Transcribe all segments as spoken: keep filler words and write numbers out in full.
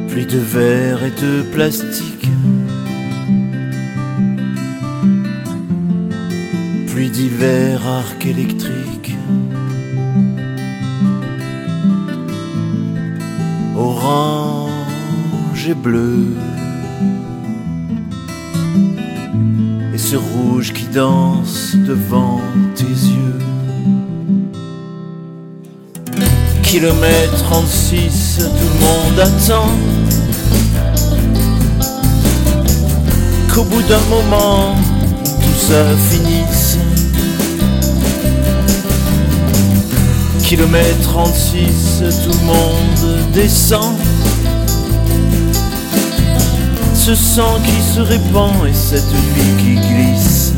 Pluie de verre et de plastique, pluie d'hiver, arc électrique, orange et bleu, et ce rouge qui danse devant tes yeux. Kilomètre trente-six, tout le monde attend qu'au bout d'un moment tout ça finisse. Kilomètre trente-six, tout le monde descend. Ce sang qui se répand et cette vie qui glisse.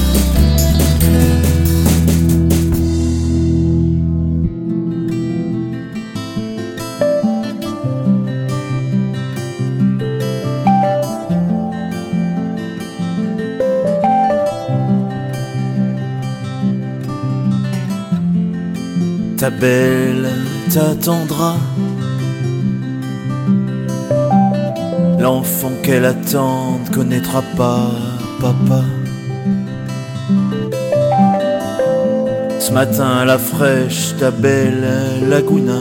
Ta belle t'attendra, l'enfant qu'elle attend ne connaîtra pas papa. Ce matin à la fraîche, ta belle Laguna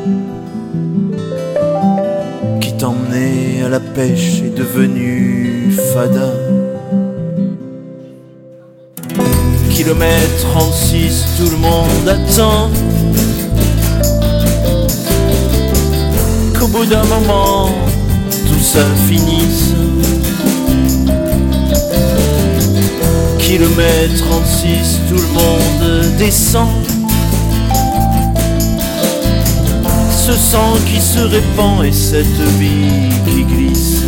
qui t'emmenait à la pêche est devenue fada. Kilomètre trente-six, tout le monde attend qu'au bout d'un moment tout ça finisse. Kilomètre trente-six, tout le monde descend. Ce sang qui se répand et cette vie qui glisse.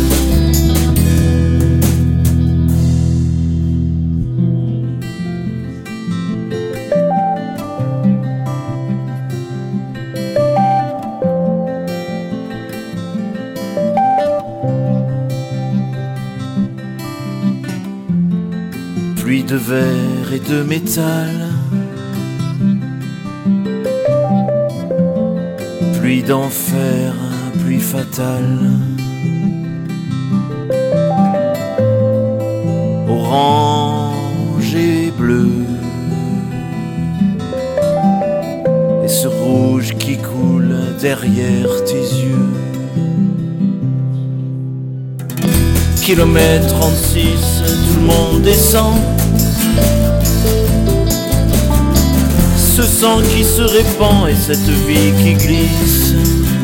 Pluie de verre et de métal, pluie d'enfer, pluie fatale, orange et bleu, et ce rouge qui coule derrière tes yeux. Kilomètre trente-six, tout le monde descend. Ce sang qui se répand et cette vie qui glisse.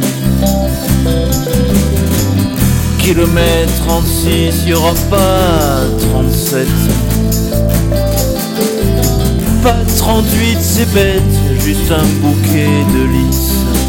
Kilomètre trente-six, y aura pas trente-sept, pas trente-huit, c'est bête, juste un bouquet de lys.